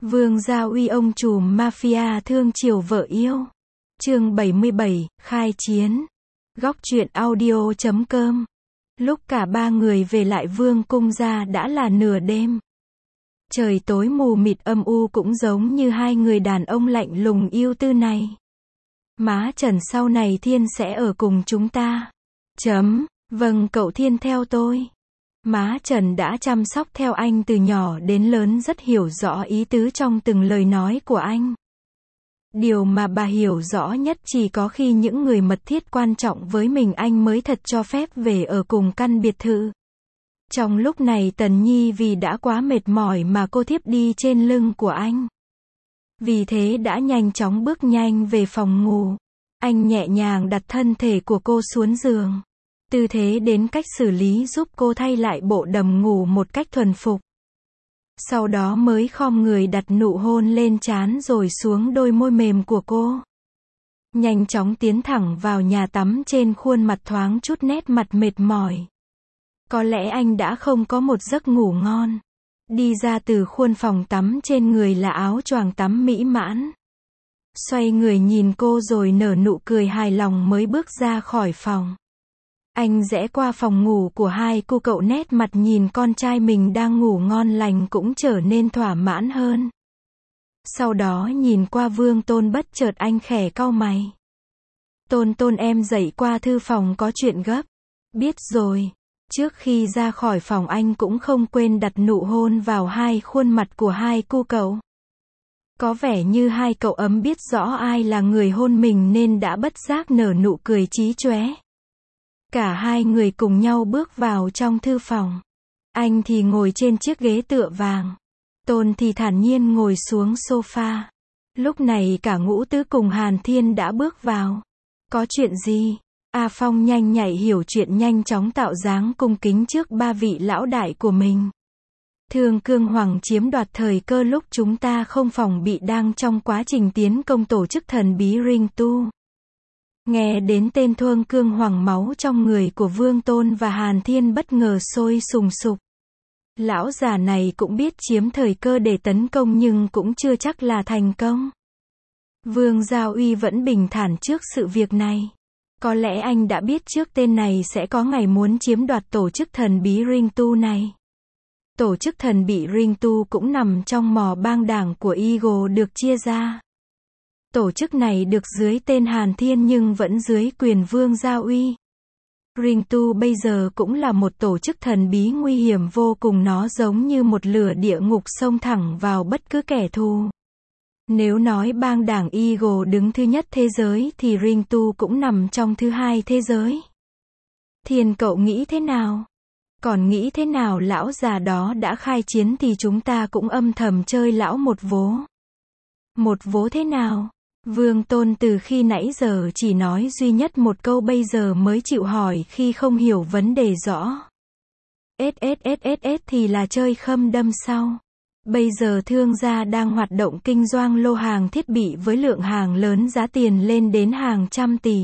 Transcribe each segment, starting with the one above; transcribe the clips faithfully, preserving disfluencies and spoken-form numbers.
Vương Gia Uy ông trùm mafia thương chiều vợ yêu. Chương bảy mươi bảy, khai chiến. Góc truyện audio chấm com. Lúc cả ba người về lại vương cung ra đã là nửa đêm. Trời tối mù mịt âm u cũng giống như hai người đàn ông lạnh lùng yêu tư này. Má Trần sau này Thiên sẽ ở cùng chúng ta. Chấm, vâng cậu Thiên theo tôi. Má Trần đã chăm sóc theo anh từ nhỏ đến lớn, rất hiểu rõ ý tứ trong từng lời nói của anh. Điều mà bà hiểu rõ nhất chỉ có khi những người mật thiết quan trọng với mình anh mới thật cho phép về ở cùng căn biệt thự. Trong lúc này Tần Nhi vì đã quá mệt mỏi mà cô thiếp đi trên lưng của anh. Vì thế đã nhanh chóng bước nhanh về phòng ngủ. Anh nhẹ nhàng đặt thân thể của cô xuống giường. Tư thế đến cách xử lý giúp cô thay lại bộ đầm ngủ một cách thuần phục. Sau đó mới khom người đặt nụ hôn lên trán rồi xuống đôi môi mềm của cô. Nhanh chóng tiến thẳng vào nhà tắm, trên khuôn mặt thoáng chút nét mặt mệt mỏi. Có lẽ anh đã không có một giấc ngủ ngon. Đi ra từ khuôn phòng tắm, trên người là áo choàng tắm mỹ mãn. Xoay người nhìn cô rồi nở nụ cười hài lòng mới bước ra khỏi phòng. Anh rẽ qua phòng ngủ của hai cô cậu, nét mặt nhìn con trai mình đang ngủ ngon lành cũng trở nên thỏa mãn hơn. Sau đó nhìn qua Vương Tôn, bất chợt anh khẽ cau mày. Tôn Tôn, em dậy qua thư phòng có chuyện gấp. Biết rồi. Trước khi ra khỏi phòng anh cũng không quên đặt nụ hôn vào hai khuôn mặt của hai cô cậu. Có vẻ như hai cậu ấm biết rõ ai là người hôn mình nên đã bất giác nở nụ cười chí chóe. Cả hai người cùng nhau bước vào trong thư phòng. Anh thì ngồi trên chiếc ghế tựa vàng. Tôn thì thản nhiên ngồi xuống sofa. Lúc này cả Ngũ Tứ cùng Hàn Thiên đã bước vào. Có chuyện gì? A Phong nhanh nhạy hiểu chuyện, nhanh chóng tạo dáng cung kính trước ba vị lão đại của mình. Thương Cương Hoàng chiếm đoạt thời cơ lúc chúng ta không phòng bị đang trong quá trình tiến công tổ chức thần bí Ring Tu. Nghe đến tên Thương Cương Hoàng, máu trong người của Vương Tôn và Hàn Thiên bất ngờ sôi sùng sục. Lão già này cũng biết chiếm thời cơ để tấn công nhưng cũng chưa chắc là thành công. Vương Gia Uy vẫn bình thản trước sự việc này. Có lẽ anh đã biết trước tên này sẽ có ngày muốn chiếm đoạt tổ chức thần bí Ring Tu này. Tổ chức thần bí Ring Tu cũng nằm trong mỏ bang đảng của Eagle được chia ra. Tổ chức này được dưới tên Hàn Thiên nhưng vẫn dưới quyền Vương Gia Uy. Ring Tu bây giờ cũng là một tổ chức thần bí nguy hiểm vô cùng, nó giống như một lửa địa ngục xông thẳng vào bất cứ kẻ thù. Nếu nói bang đảng Eagle đứng thứ nhất thế giới thì Ring Tu cũng nằm trong thứ hai thế giới. Thiên, cậu nghĩ thế nào? Còn nghĩ thế nào? Lão già đó đã khai chiến thì chúng ta cũng âm thầm chơi lão một vố. Một vố thế nào? Vương Tôn từ khi nãy giờ chỉ nói duy nhất một câu, bây giờ mới chịu hỏi khi không hiểu vấn đề rõ. ét ét ét ét ét thì là chơi khâm đâm sau. Bây giờ thương gia đang hoạt động kinh doanh lô hàng thiết bị với lượng hàng lớn, giá tiền lên đến hàng trăm tỷ.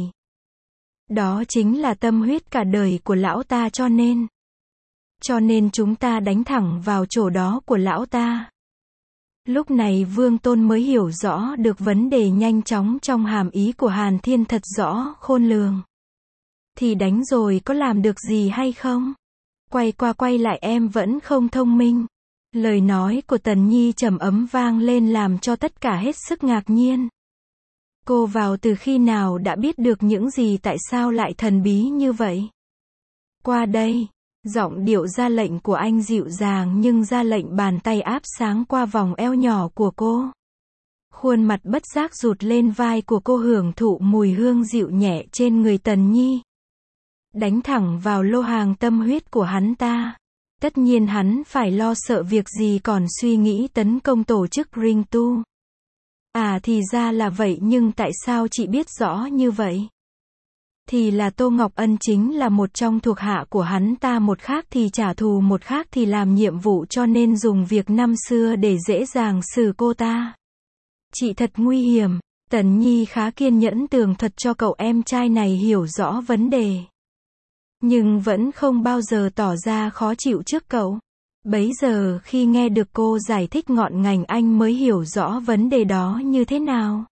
Đó chính là tâm huyết cả đời của lão ta, cho nên. Cho nên chúng ta đánh thẳng vào chỗ đó của lão ta. Lúc này Vương Tôn mới hiểu rõ được vấn đề nhanh chóng trong hàm ý của Hàn Thiên thật rõ, khôn lường. Thì đánh rồi có làm được gì hay không? Quay qua quay lại em vẫn không thông minh. Lời nói của Tần Nhi trầm ấm vang lên làm cho tất cả hết sức ngạc nhiên. Cô vào từ khi nào đã biết được những gì, tại sao lại thần bí như vậy? Qua đây. Giọng điệu ra lệnh của anh dịu dàng nhưng ra lệnh, bàn tay áp sáng qua vòng eo nhỏ của cô. Khuôn mặt bất giác rụt lên vai của cô, hưởng thụ mùi hương dịu nhẹ trên người Tần Nhi. Đánh thẳng vào lô hàng tâm huyết của hắn ta. Tất nhiên hắn phải lo sợ việc gì còn suy nghĩ tấn công tổ chức Ring Tu. À thì ra là vậy, nhưng tại sao chị biết rõ như vậy? Thì là Tô Ngọc Ân chính là một trong thuộc hạ của hắn ta, một khác thì trả thù, một khác thì làm nhiệm vụ, cho nên dùng việc năm xưa để dễ dàng xử cô ta. Chị thật nguy hiểm. Tần Nhi khá kiên nhẫn tường thuật cho cậu em trai này hiểu rõ vấn đề. Nhưng vẫn không bao giờ tỏ ra khó chịu trước cậu. Bấy giờ khi nghe được cô giải thích ngọn ngành anh mới hiểu rõ vấn đề đó như thế nào.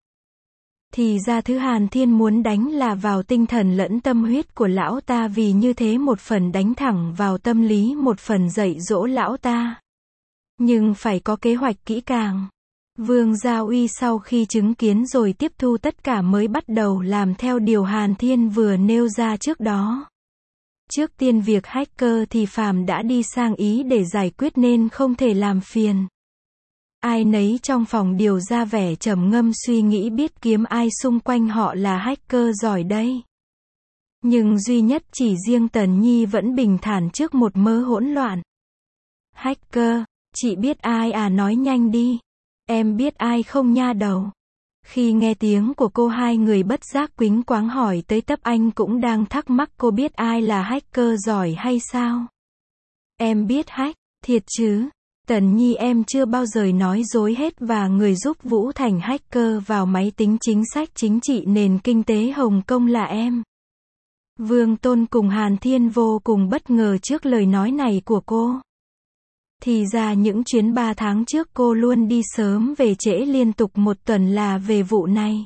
Thì ra thứ Hàn Thiên muốn đánh là vào tinh thần lẫn tâm huyết của lão ta, vì như thế một phần đánh thẳng vào tâm lý, một phần dạy dỗ lão ta. Nhưng phải có kế hoạch kỹ càng. Vương Gia Uy sau khi chứng kiến rồi tiếp thu tất cả mới bắt đầu làm theo điều Hàn Thiên vừa nêu ra trước đó. Trước tiên việc hacker thì Phàm đã đi sang Ý để giải quyết nên không thể làm phiền. Ai nấy trong phòng điều ra vẻ trầm ngâm suy nghĩ biết kiếm ai xung quanh họ là hacker giỏi đây. Nhưng duy nhất chỉ riêng Tần Nhi vẫn bình thản trước một mớ hỗn loạn. Hacker, chị biết ai à, nói nhanh đi. Em biết ai không nha đầu. Khi nghe tiếng của cô hai người bất giác quýnh quáng hỏi tới tấp anh cũng đang thắc mắc cô biết ai là hacker giỏi hay sao. Em biết hack, thiệt chứ. Tần Nhi em chưa bao giờ nói dối hết và người giúp Vũ thành hacker vào máy tính chính sách chính trị nền kinh tế Hồng Kông là em. Vương Tôn cùng Hàn Thiên vô cùng bất ngờ trước lời nói này của cô. Thì ra những chuyến ba tháng trước cô luôn đi sớm về trễ liên tục một tuần là về vụ này.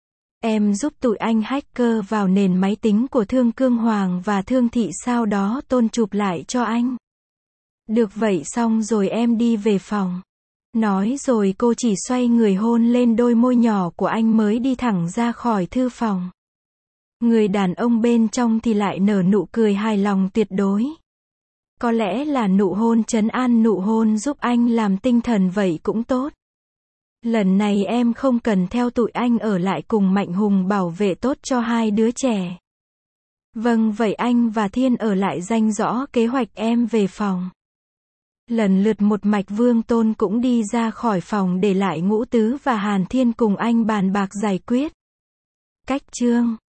Em giúp tụi anh hacker vào nền máy tính của Thương Cương Hoàng và Thương Thị, sau đó Tôn chụp lại cho anh. Được vậy xong rồi em đi về phòng. Nói rồi cô chỉ xoay người hôn lên đôi môi nhỏ của anh mới đi thẳng ra khỏi thư phòng. Người đàn ông bên trong thì lại nở nụ cười hài lòng tuyệt đối. Có lẽ là nụ hôn trấn an, nụ hôn giúp anh làm tinh thần vậy cũng tốt. Lần này em không cần theo tụi anh, ở lại cùng Mạnh Hùng bảo vệ tốt cho hai đứa trẻ. Vâng, vậy anh và Thiên ở lại danh rõ kế hoạch, em về phòng. Lần lượt một mạch Vương Tôn cũng đi ra khỏi phòng để lại Ngũ Tứ và Hàn Thiên cùng anh bàn bạc giải quyết. Cách chương